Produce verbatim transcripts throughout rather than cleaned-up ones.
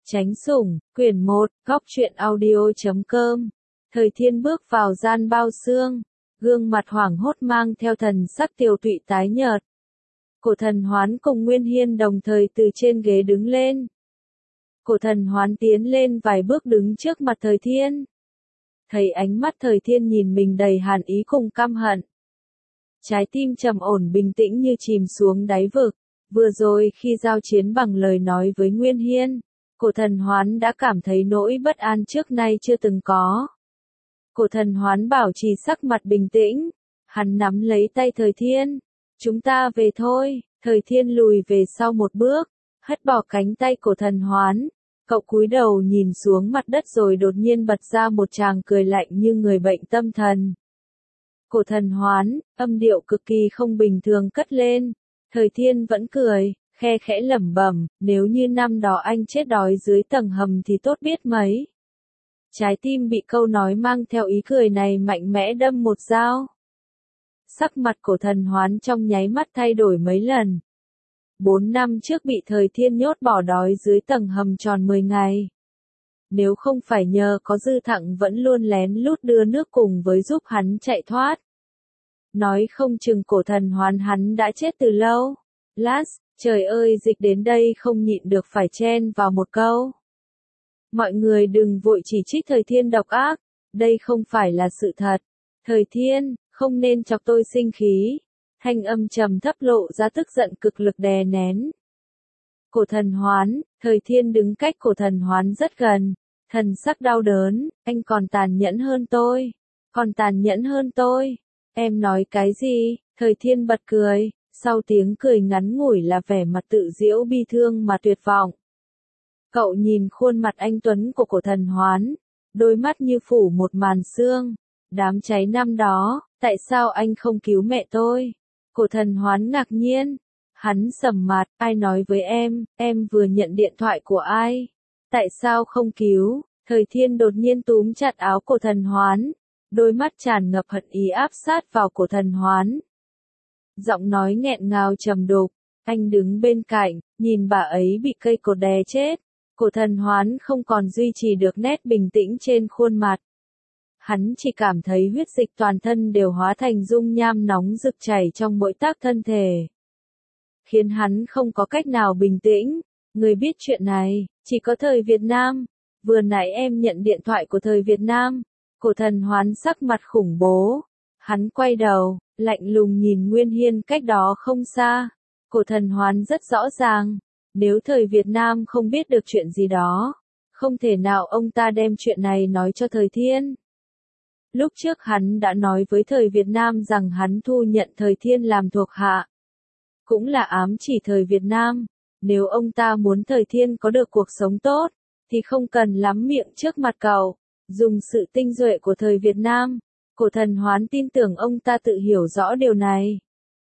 Tránh sủng, quyển một, góc truyện audio chấm com. Thời Thiên bước vào gian bao xương, gương mặt hoảng hốt mang theo thần sắc tiều tụy tái nhợt. Cổ Thần Hoán cùng Nguyên Hiên đồng thời từ trên ghế đứng lên. Cổ Thần Hoán tiến lên vài bước đứng trước mặt Thời Thiên. Thấy ánh mắt Thời Thiên nhìn mình đầy hàn ý cùng căm hận. Trái tim trầm ổn bình tĩnh như chìm xuống đáy vực. Vừa rồi khi giao chiến bằng lời nói với Nguyên Hiên, Cổ Thần Hoán đã cảm thấy nỗi bất an trước nay chưa từng có. Cổ Thần Hoán bảo trì sắc mặt bình tĩnh, hắn nắm lấy tay Thời Thiên. Chúng ta về thôi. Thời Thiên lùi về sau một bước, hất bỏ cánh tay Cổ Thần Hoán. Cậu cúi đầu nhìn xuống mặt đất rồi đột nhiên bật ra một tràng cười lạnh như người bệnh tâm thần. Cổ Thần Hoán, âm điệu cực kỳ không bình thường cất lên. Thời Thiên vẫn cười, khe khẽ lẩm bẩm, nếu như năm đó anh chết đói dưới tầng hầm thì tốt biết mấy. Trái tim bị câu nói mang theo ý cười này mạnh mẽ đâm một dao. Sắc mặt Cổ Thần Hoán trong nháy mắt thay đổi mấy lần. Bốn năm trước bị Thời Thiên nhốt bỏ đói dưới tầng hầm tròn mười ngày. Nếu không phải nhờ có Dư Thặng vẫn luôn lén lút đưa nước cùng với giúp hắn chạy thoát. Nói không chừng Cổ Thần Hoán hắn đã chết từ lâu. Lát, trời ơi dịch đến đây không nhịn được phải chen vào một câu. Mọi người đừng vội chỉ trích Thời Thiên độc ác, đây không phải là sự thật. Thời Thiên, không nên chọc tôi sinh khí. Thanh âm trầm thấp lộ ra tức giận cực lực đè nén. Cổ Thần Hoán, Thời Thiên đứng cách Cổ Thần Hoán rất gần. Thần sắc đau đớn, anh còn tàn nhẫn hơn tôi. Còn tàn nhẫn hơn tôi. Em nói cái gì? Thời Thiên bật cười, sau tiếng cười ngắn ngủi là vẻ mặt tự giễu bi thương mà tuyệt vọng. Cậu nhìn khuôn mặt anh tuấn của Cổ Thần Hoán, đôi mắt như phủ một màn sương. Đám cháy năm đó, tại sao anh không cứu mẹ tôi? Cổ Thần Hoán ngạc nhiên. Hắn sầm mặt, ai nói với em, em vừa nhận điện thoại của ai? Tại sao không cứu? Thời Thiên đột nhiên túm chặt áo Cổ Thần Hoán. Đôi mắt tràn ngập hận ý áp sát vào Cổ Thần Hoán. Giọng nói nghẹn ngào trầm đục, anh đứng bên cạnh, nhìn bà ấy bị cây cột đè chết. Cổ Thần Hoán không còn duy trì được nét bình tĩnh trên khuôn mặt. Hắn chỉ cảm thấy huyết dịch toàn thân đều hóa thành dung nham nóng rực chảy trong mỗi tấc thân thể. Khiến hắn không có cách nào bình tĩnh. Người biết chuyện này, chỉ có Thời Việt Nam. Vừa nãy em nhận điện thoại của Thời Việt Nam. Cổ Thần Hoán sắc mặt khủng bố. Hắn quay đầu, lạnh lùng nhìn Nguyên Hiên cách đó không xa. Cổ Thần Hoán rất rõ ràng. Nếu Thời Việt Nam không biết được chuyện gì đó, không thể nào ông ta đem chuyện này nói cho Thời Thiên. Lúc trước hắn đã nói với Thời Việt Nam rằng hắn thu nhận Thời Thiên làm thuộc hạ. Cũng là ám chỉ Thời Việt Nam. Nếu ông ta muốn Thời Thiên có được cuộc sống tốt, thì không cần lắm miệng trước mặt cậu. Dùng sự tinh duệ của Thời Việt Nam, Cổ Thần Hoán tin tưởng ông ta tự hiểu rõ điều này.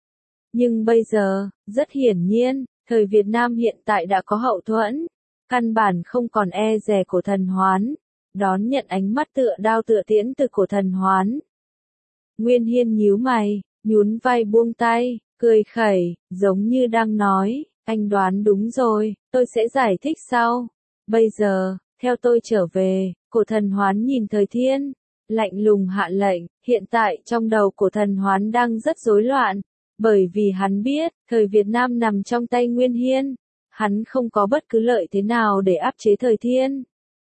Nhưng bây giờ, rất hiển nhiên, Thời Việt Nam hiện tại đã có hậu thuẫn. Căn bản không còn e dè Cổ Thần Hoán. Đón nhận ánh mắt tựa đao tựa tiễn từ Cổ Thần Hoán. Nguyên Hiên nhíu mày, nhún vai buông tay, cười khẩy, giống như đang nói, anh đoán đúng rồi, tôi sẽ giải thích sau. Bây giờ, theo tôi trở về. Cổ Thần Hoán nhìn Thời Thiên, lạnh lùng hạ lệnh, hiện tại trong đầu Cổ Thần Hoán đang rất rối loạn, bởi vì hắn biết, Thời Việt Nam nằm trong tay Nguyên Hiên, hắn không có bất cứ lợi thế nào để áp chế Thời Thiên.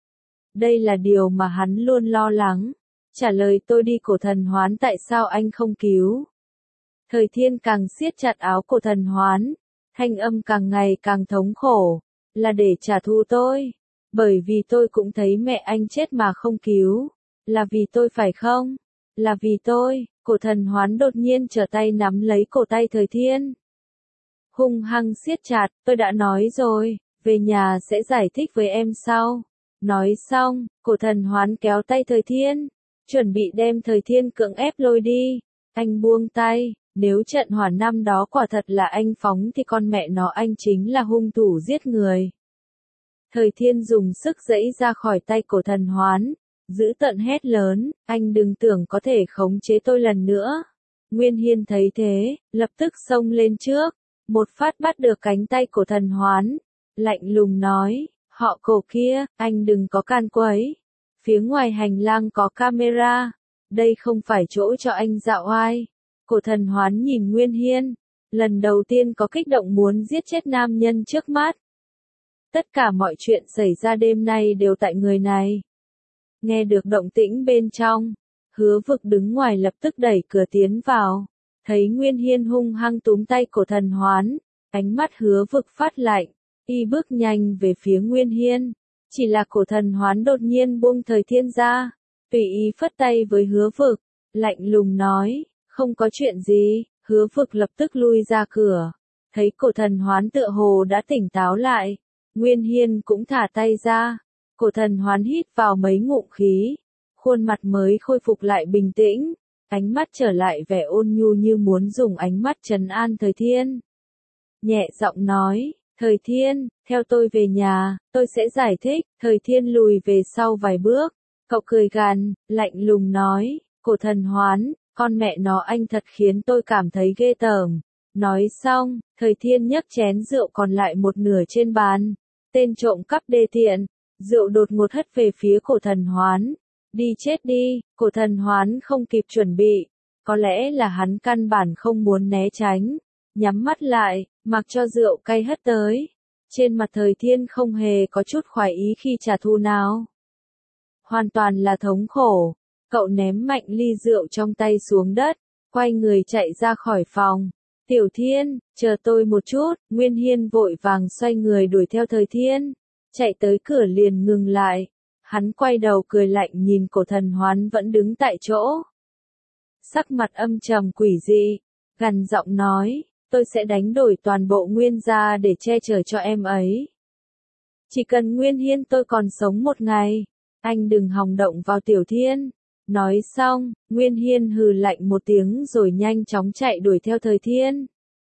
Đây là điều mà hắn luôn lo lắng. Trả lời tôi đi Cổ Thần Hoán, tại sao anh không cứu? Thời Thiên càng siết chặt áo Cổ Thần Hoán, thanh âm càng ngày càng thống khổ, là để trả thù tôi. Bởi vì tôi cũng thấy mẹ anh chết mà không cứu. Là vì tôi phải không? Là vì tôi. Cổ Thần Hoán đột nhiên trở tay nắm lấy cổ tay Thời Thiên. Hung hăng siết chặt, tôi đã nói rồi, về nhà sẽ giải thích với em sau. Nói xong, Cổ Thần Hoán kéo tay Thời Thiên, chuẩn bị đem Thời Thiên cưỡng ép lôi đi. Anh buông tay, nếu trận hỏa năm đó quả thật là anh phóng thì con mẹ nó anh chính là hung thủ giết người. Thời Thiên dùng sức giãy ra khỏi tay Cổ Thần Hoán, giữ tợn hét lớn, anh đừng tưởng có thể khống chế tôi lần nữa. Nguyên Hiên thấy thế, lập tức xông lên trước, một phát bắt được cánh tay Cổ Thần Hoán, lạnh lùng nói, Họ Cổ kia, anh đừng có can quấy. Phía ngoài hành lang có camera. Đây không phải chỗ cho anh dạo oai. Cổ Thần Hoán nhìn Nguyên Hiên. Lần đầu tiên có kích động muốn giết chết nam nhân trước mắt. Tất cả mọi chuyện xảy ra đêm nay đều tại người này. Nghe được động tĩnh bên trong. Hứa Vực đứng ngoài lập tức đẩy cửa tiến vào. Thấy Nguyên Hiên hung hăng túm tay Cổ Thần Hoán. Ánh mắt Hứa Vực phát lạnh. Y bước nhanh về phía Nguyên Hiên. Chỉ là Cổ Thần Hoán đột nhiên buông Thời Thiên ra. Tùy ý phất tay với Hứa Vực. Lạnh lùng nói. Không có chuyện gì. Hứa Vực lập tức lui ra cửa. Thấy Cổ Thần Hoán tựa hồ đã tỉnh táo lại. Nguyên Hiên cũng thả tay ra. Cổ Thần Hoán hít vào mấy ngụm khí. Khuôn mặt mới khôi phục lại bình tĩnh. Ánh mắt trở lại vẻ ôn nhu như muốn dùng ánh mắt trấn an Thời Thiên. Nhẹ giọng nói. Thời Thiên, theo tôi về nhà, tôi sẽ giải thích. Thời Thiên lùi về sau vài bước. Cậu cười gằn, lạnh lùng nói. Cổ Thần Hoán, con mẹ nó anh thật khiến tôi cảm thấy ghê tởm. Nói xong, Thời Thiên nhấc chén rượu còn lại một nửa trên bàn. Tên trộm cắp đê tiện. Rượu đột ngột hất về phía Cổ Thần Hoán. Đi chết đi. Cổ Thần Hoán không kịp chuẩn bị. Có lẽ là hắn căn bản không muốn né tránh. Nhắm mắt lại, mặc cho rượu cay hất tới. Trên mặt Thời Thiên không hề có chút khoái ý khi trả thù nào. Hoàn toàn là thống khổ. Cậu ném mạnh ly rượu trong tay xuống đất. Quay người chạy ra khỏi phòng. Tiểu Thiên, chờ tôi một chút. Nguyên Hiên vội vàng xoay người đuổi theo Thời Thiên. Chạy tới cửa liền ngừng lại. Hắn quay đầu cười lạnh nhìn Cổ Thần Hoán vẫn đứng tại chỗ. Sắc mặt âm trầm quỷ dị. Gằn giọng nói. Tôi sẽ đánh đổi toàn bộ Nguyên gia để che chở cho em ấy. Chỉ cần Nguyên Hiên tôi còn sống một ngày. Anh đừng hòng động vào Tiểu Thiên. Nói xong, Nguyên Hiên hừ lạnh một tiếng rồi nhanh chóng chạy đuổi theo Thời Thiên.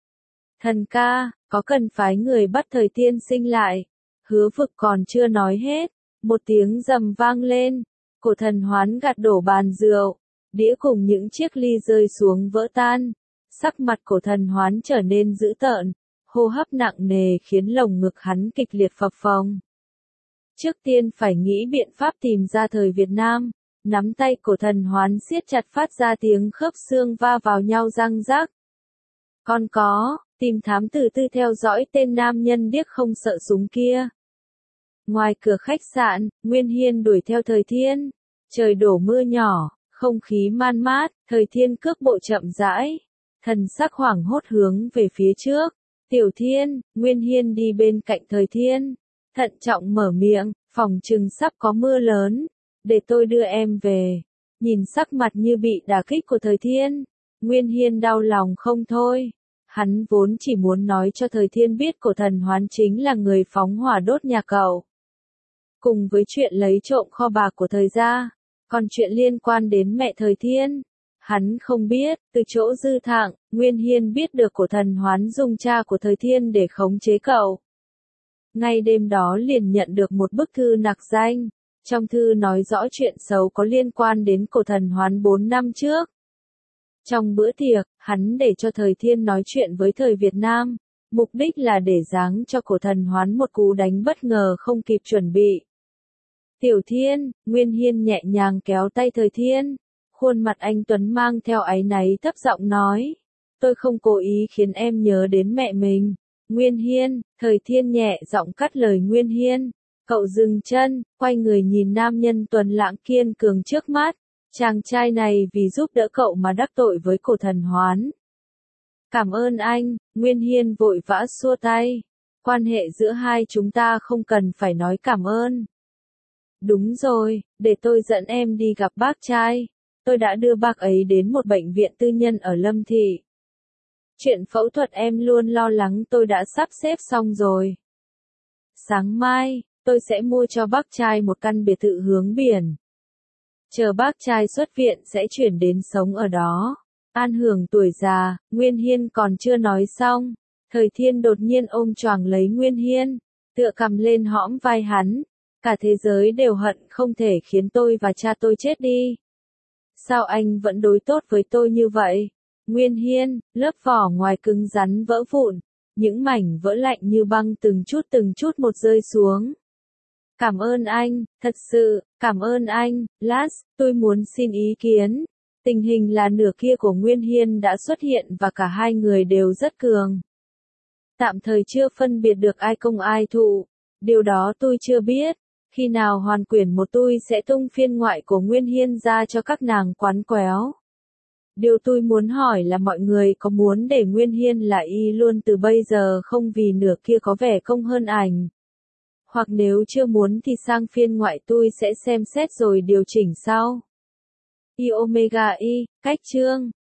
Thần ca, có cần phái người bắt Thời Thiên sinh lại. Hứa Vực còn chưa nói hết. Một tiếng rầm vang lên. Cổ Thần Hoán gạt đổ bàn rượu. Đĩa cùng những chiếc ly rơi xuống vỡ tan. Sắc mặt Cổ Thần Hoán trở nên dữ tợn. Hô hấp nặng nề khiến lồng ngực hắn kịch liệt phập phồng. Trước tiên phải nghĩ biện pháp tìm ra thời Việt Nam. Nắm tay Cổ Thần Hoán siết chặt phát ra tiếng khớp xương va vào nhau răng rác. Còn có, tìm thám tử tư theo dõi tên nam nhân điếc không sợ súng kia. Ngoài cửa khách sạn, Nguyên Hiên đuổi theo Thời Thiên. Trời đổ mưa nhỏ, không khí man mát, Thời Thiên cước bộ chậm rãi. Thần sắc hoảng hốt hướng về phía trước. Tiểu Thiên, Nguyên Hiên đi bên cạnh Thời Thiên. Thận trọng mở miệng, phòng chừng sắp có mưa lớn. Để tôi đưa em về. Nhìn sắc mặt như bị đả kích của Thời Thiên. Nguyên Hiên đau lòng không thôi. Hắn vốn chỉ muốn nói cho Thời Thiên biết Cổ Thần Hoán chính là người phóng hỏa đốt nhà cậu. Cùng với chuyện lấy trộm kho bạc của Thời gia. Còn chuyện liên quan đến mẹ Thời Thiên. Hắn không biết, từ chỗ Dư Thạng, Nguyên Hiên biết được Cổ Thần Hoán dùng cha của Thời Thiên để khống chế cậu. Ngay đêm đó liền nhận được một bức thư nặc danh. Trong thư nói rõ chuyện xấu có liên quan đến Cổ Thần Hoán bốn năm trước. Trong bữa tiệc, hắn để cho Thời Thiên nói chuyện với thời Việt Nam. Mục đích là để giáng cho Cổ Thần Hoán một cú đánh bất ngờ không kịp chuẩn bị. Tiểu Thiên, Nguyên Hiên nhẹ nhàng kéo tay Thời Thiên. Khuôn mặt anh Tuấn mang theo áy náy thấp giọng nói. Tôi không cố ý khiến em nhớ đến mẹ mình. Nguyên Hiên, Thời Thiên nhẹ giọng cắt lời Nguyên Hiên. Cậu dừng chân, quay người nhìn nam nhân tuấn lãng kiên cường trước mắt. Chàng trai này vì giúp đỡ cậu mà đắc tội với Cổ Thần Hoán. Cảm ơn anh, Nguyên Hiên vội vã xua tay. Quan hệ giữa hai chúng ta không cần phải nói cảm ơn. Đúng rồi, để tôi dẫn em đi gặp bác trai. Tôi đã đưa bác ấy đến một bệnh viện tư nhân ở Lâm Thị. Chuyện phẫu thuật em luôn lo lắng tôi đã sắp xếp xong rồi. Sáng mai, tôi sẽ mua cho bác trai một căn biệt thự hướng biển. Chờ bác trai xuất viện sẽ chuyển đến sống ở đó. An hưởng tuổi già, Nguyên Hiên còn chưa nói xong. Thời Thiên đột nhiên ôm choàng lấy Nguyên Hiên, tựa cầm lên hõm vai hắn. Cả thế giới đều hận không thể khiến tôi và cha tôi chết đi. Sao anh vẫn đối tốt với tôi như vậy? Nguyên Hiên, lớp vỏ ngoài cứng rắn vỡ vụn. Những mảnh vỡ lạnh như băng từng chút từng chút một rơi xuống. Cảm ơn anh, thật sự, cảm ơn anh, Lars, tôi muốn xin ý kiến. Tình hình là nửa kia của Nguyên Hiên đã xuất hiện và cả hai người đều rất cường. Tạm thời chưa phân biệt được ai công ai thụ. Điều đó tôi chưa biết. Khi nào hoàn quyển một tôi sẽ tung phiên ngoại của Nguyên Hiên ra cho các nàng quán quéo. Điều tôi muốn hỏi là mọi người có muốn để Nguyên Hiên là y luôn từ bây giờ không vì nửa kia có vẻ công hơn ảnh. Hoặc nếu chưa muốn thì sang phiên ngoại tôi sẽ xem xét rồi điều chỉnh sau. I Omega Y, cách chương.